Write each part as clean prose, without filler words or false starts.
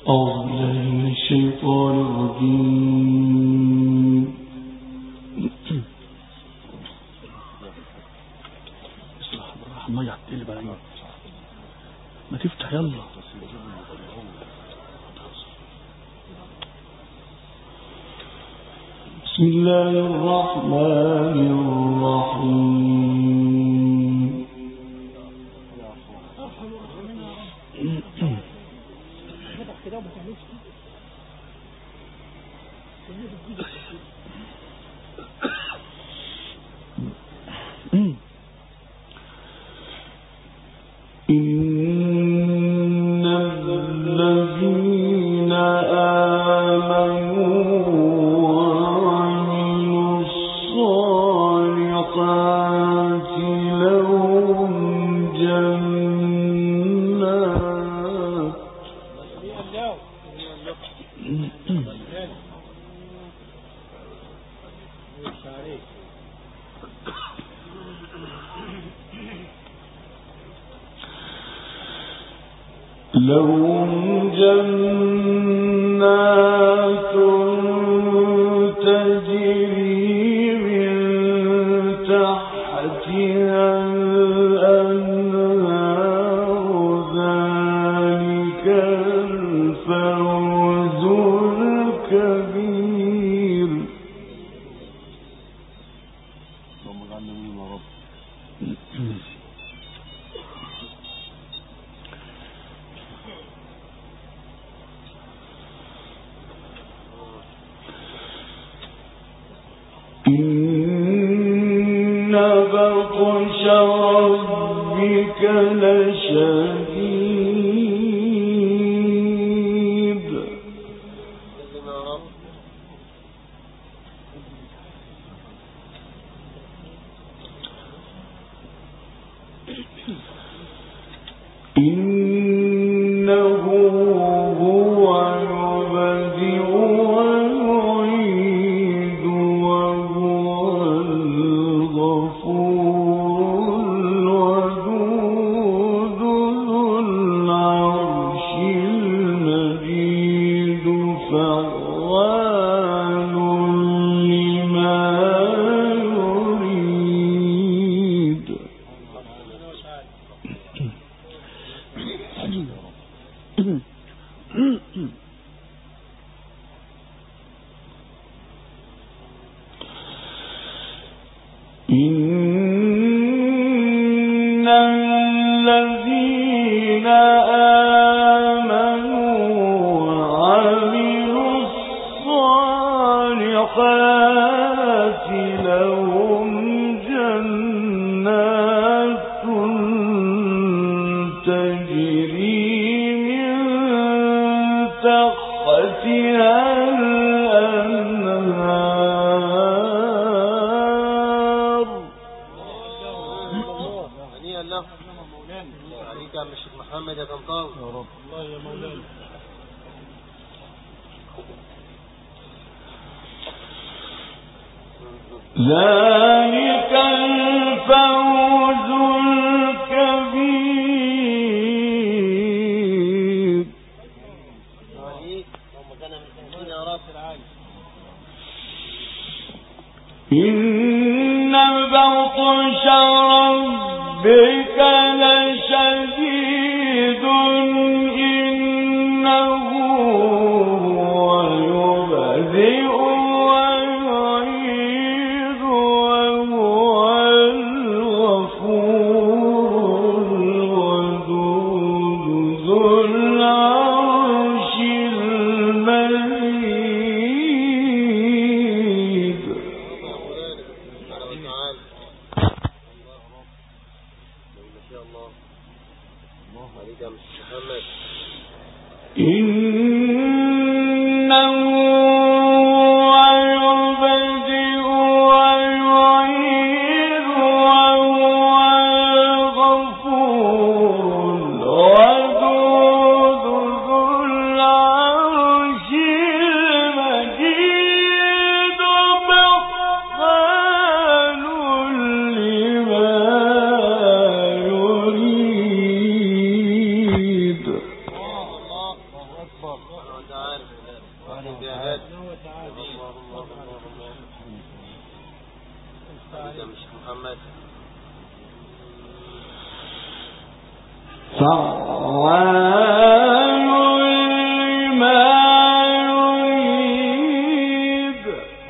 أعوذ بالله من الشيطان الرجيم. ما يعتلي بقى ما تفتح يلا. بسم الله الرحمن الرحيم. إن الذين آمنوا وعملوا الصالحات لهم جنات تجري من تحتها الأنهار ذلك الفوز الكبير. اللهم اجعلنا منهم يا رب. إن بطش ربك لشديد. إنه هو يبدئ ويعيد وهو الغفور الودود ذو العرش المجيد فعال لما يريد. إن الذين آمنوا وعملوا الصالحات لهم جنات تجري من تحتها الأنهار. عليك يا الشيخ محمد يا طنطاوي يا رب. الله يا مولانا. ذلك الفوز الكبير. إن بطش ربك لشديد. إنه هو يبدئ ويعيد وهو الغفور الودود ذو العرش المجيد. إنه يبدئ ويعيد وهو الغفور الودود ذو العرش المجيد فعال لما يريد. فعال لما يريد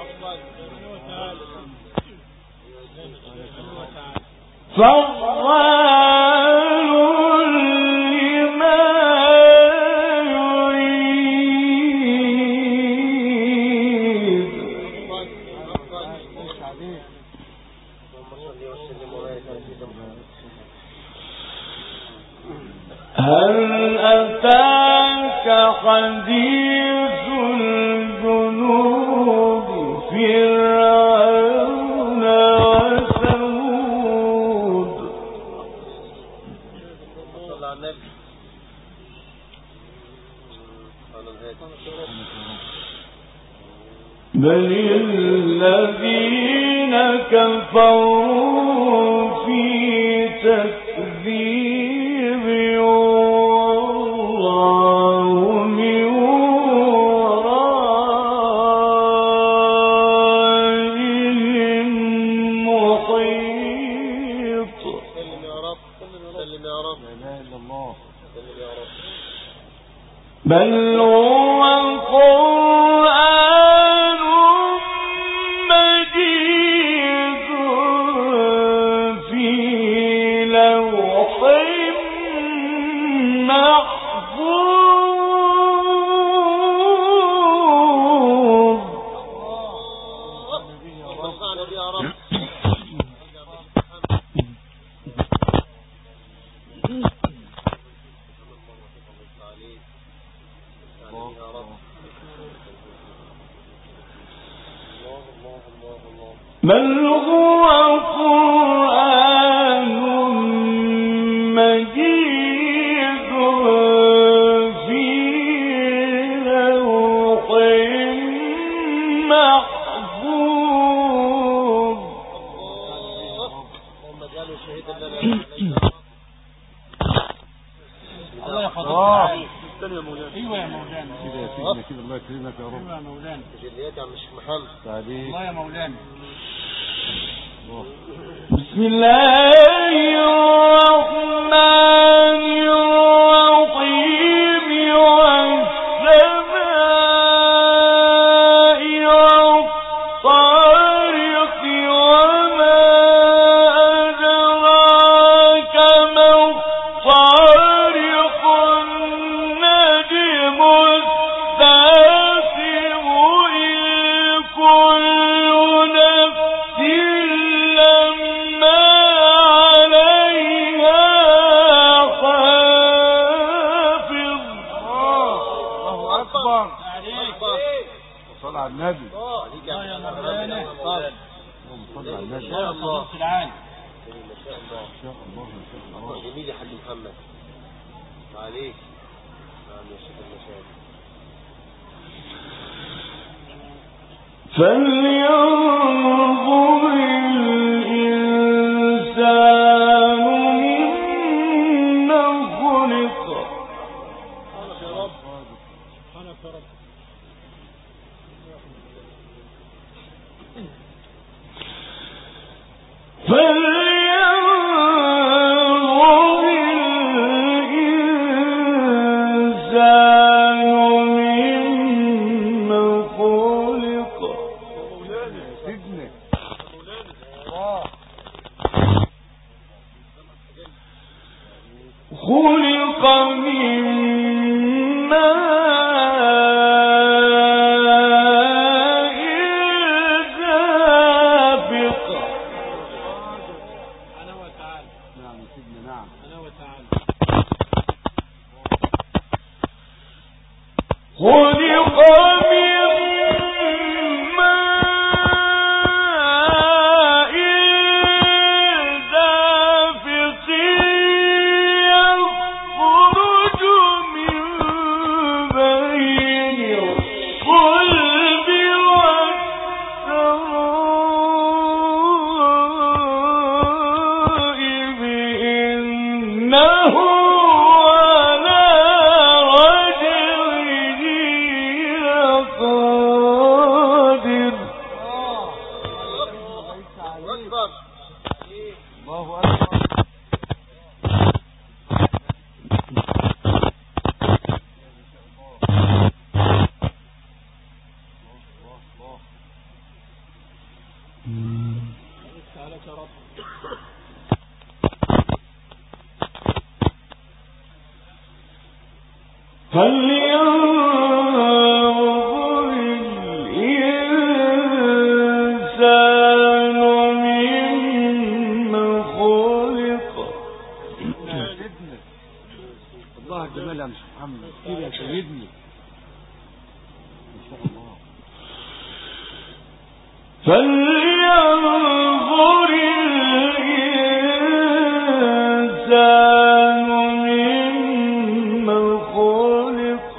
هل أتاك حديث الجنود فرعون وثمود بل الذين كفروا في تكذيب والله من ورائهم محيط. سلم يا رب سلم يا رب لا اله الا الله سلم يا رب. بل هو قرآن مجيد في لوح محفوظ. يا رب بل هو قرآن مجيد في لوح محفوظ. اللهم اجعله شهيدا لنا الله يحفظك. استنى يا مولانا. ايوه يا مولانا كده يا سيدنا كده الله يكرمك يا رب. ايوه يا مولانا تجليات يا عم الشيخ محمد تعالي الله يا مولانا. بسم الله الرحمن الرحيم والسماء والطارق وما أدراك ما الطارق النجم الثاقب إن كل نفس لما عليها حافظ. الله اكبر صل على النبي. يا مولانا صل على النبي. يا الله ما شاء الله ما شاء الله ما شاء الله. جميل يا حاج محمد عليك. نعم يا شيخ المشايخ. فلينظر الإنسان مما خلق. سبحانك يا رب سبحانك يا رب. فلينظر الإنسان مما خلق. مولانا سيدنا مولانا خلق من ماء دافق. انا وتعالى. نعم سيدنا نعم انا وتعالى. خلق من ماء دافق يخرج من بين الصلب والترائب إنه على رجعه لقادر. فلينظر الإنسان مما خلق. الله الجمال يا محمد كده يا سيدني ما شاء الله. فلينظر الإنسان مما خلق.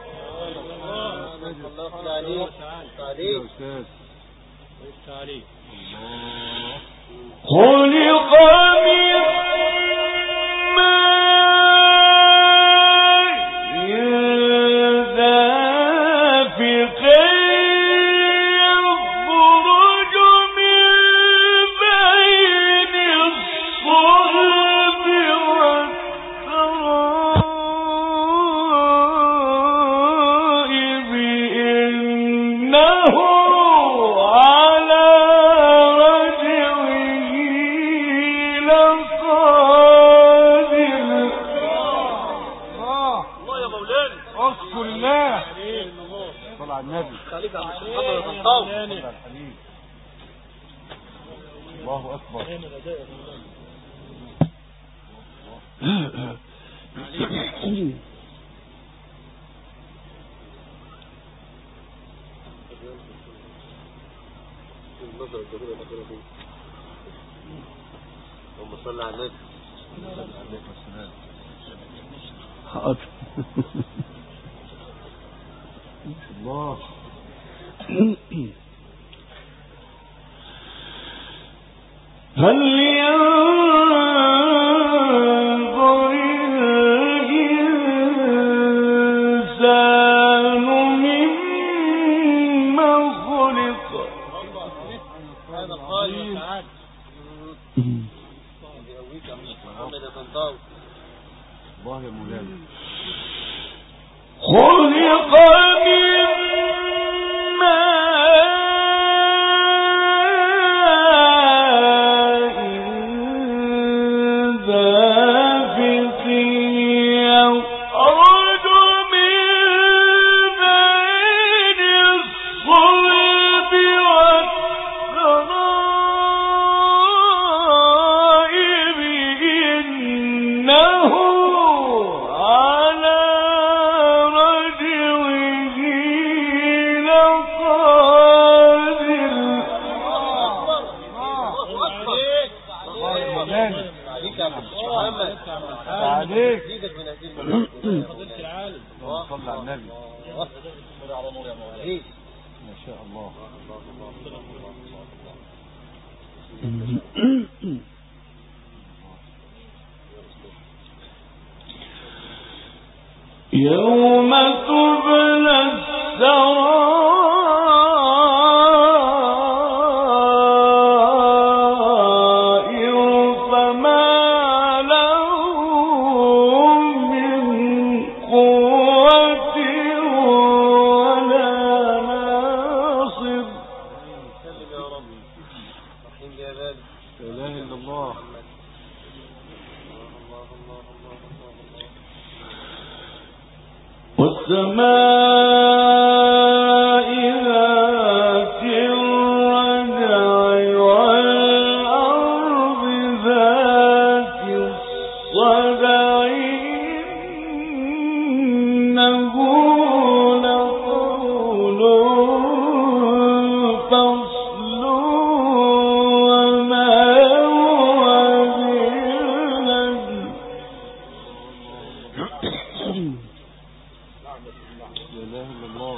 خلق من الله أكبر. اللهم صل على النبي. حاضر. الله. فلينظر الإنسان مما خلق. هذا القائل تعالى يقويك يا محمد يا طنطاوي. الله يا مولانا. خلق صلى على النبي. ما شاء الله. يوم تبلى السرائر فما له من قوة ولا ناصر. سلم يا رب. رحيم يا باب. لا إله إلا الله. والسماء ذات الرجع والأرض ذات الصدع إنه لقول فصل وما هو بالهزل. لا إله إلا الله.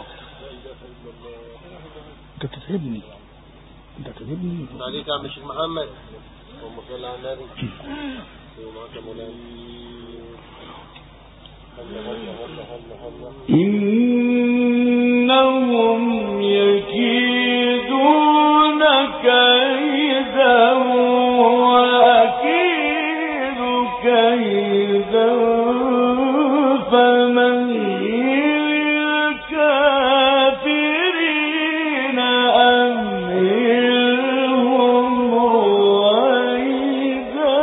انت بتتعبني عليك يا عم الشيخ محمد. اللهم صل على النبي. ومعك مولانا. إنهم يكيدون كيدا وأكيد كيدا فمهل الكافرين أمهلهم رويدا.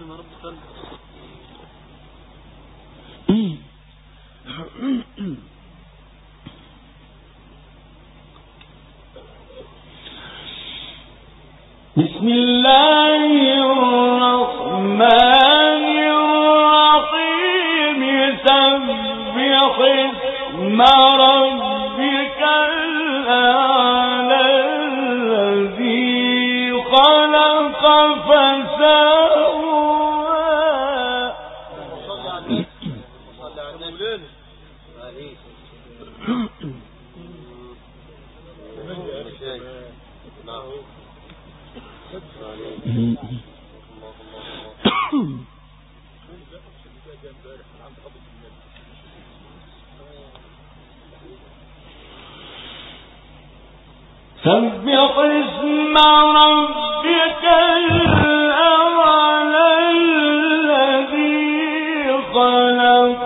بسم الله الرحمن الرحيم سبح اسم ربك الأعلى الذي خلق فسوى سبح اسم ربك الأعلى الذي خلق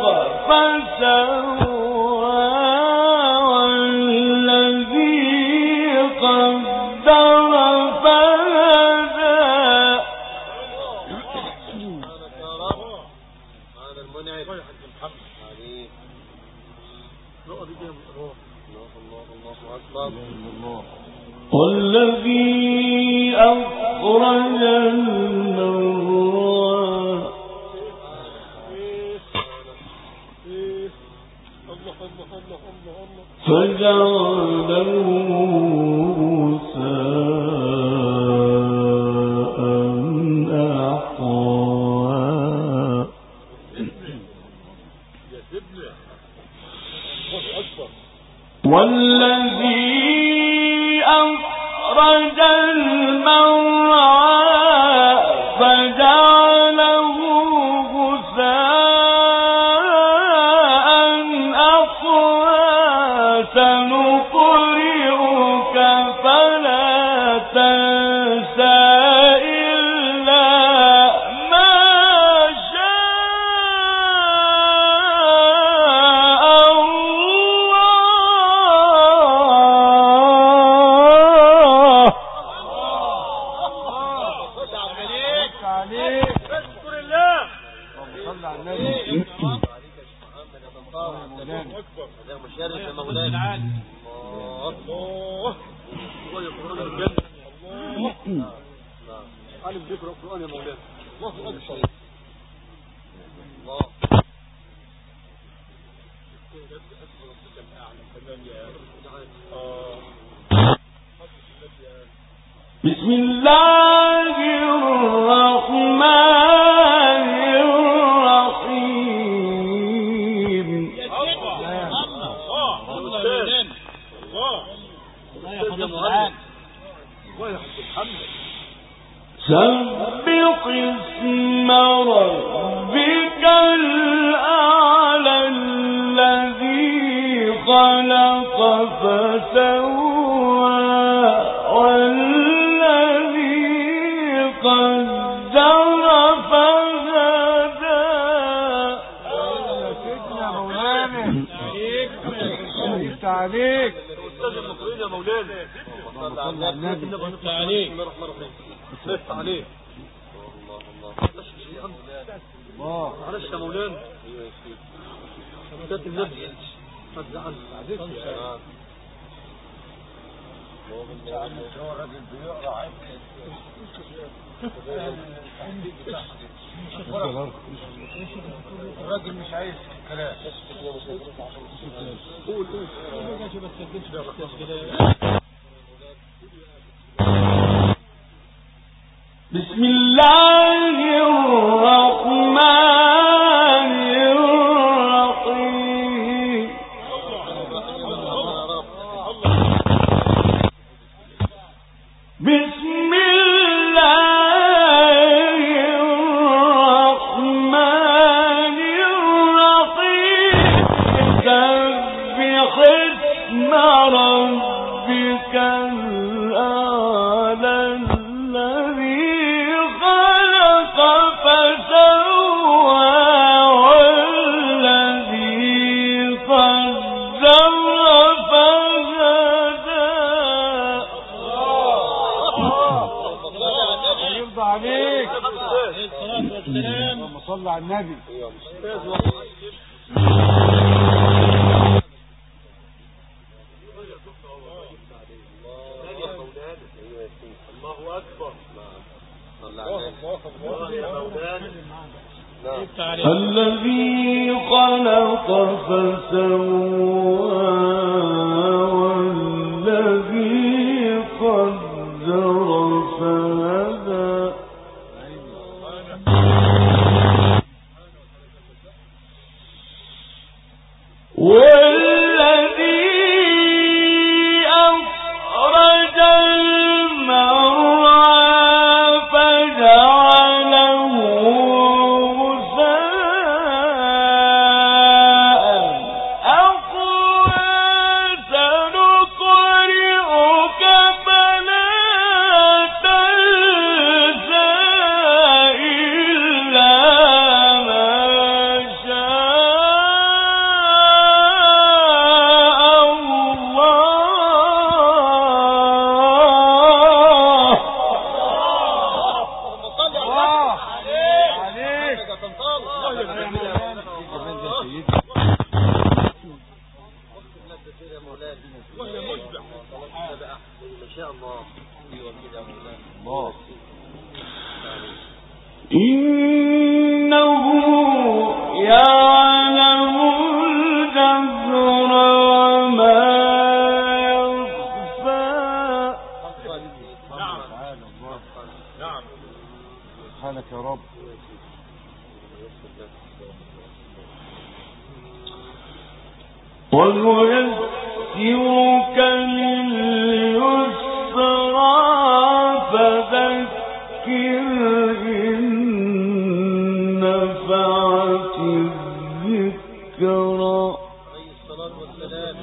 فسوى والذي قدر فهدى والذي أخرج المرعى فجعله غثاء أحوى والذي أخرج المرعى فجعله غثاء أحوى سنقرئك فلا تنسى إلا ما شاء الله. بسم الله الرحمن الرحيم سبح اسم ربك الأعلى الذي خلق فسوى والذي قدر فهدى. سيدنا مولانا عليك استاذ المصريين يا مولانا صلى على النبي عليك عليك الله معلش يا مولانا استاذ النبي ما تزعلش هو الراجل بيقرا عيب الراجل مش عايز كلام. قول بسم الله الرحمن الرحيم بسم الله الرحمن الرحيم سبح اسم ربك الأعلى الذي خلق والسلام. اللهم صل على النبي. الله أكبر. الذي خلق فسوى والذي قدر فهدى والذي أخرج المرعى فجعله غثاء أحوى سنقرئك فلا تنسى إلا ما شاء الله. إنه يعلم الجهر وما يخفى. نعم. نعم. سبحانك يا رب. ونيسرك لليسرى فذكر إن نفعت الذكرى. عليه الصلاة والسلام.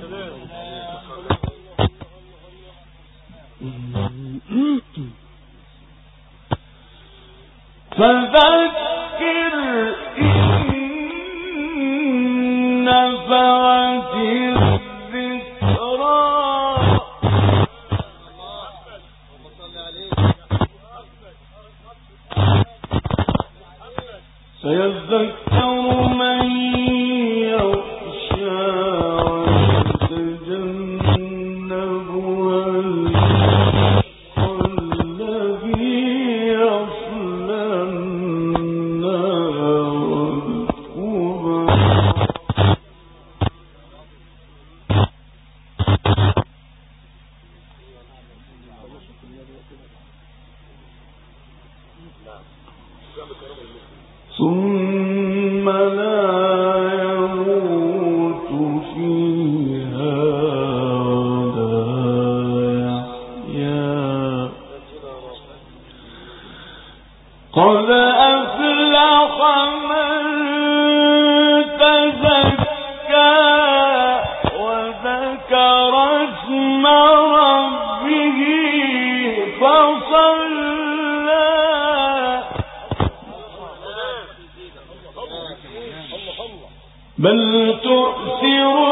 فذكر إن نفعت الذكرى سيذكر من يخشى ويتجنبها الذي يصلى النار الكبرى. ثم لا يموت فيها ولا يحيا. قد أفلح من تزكى وذكر اسم ربه فصلى بل تؤثرون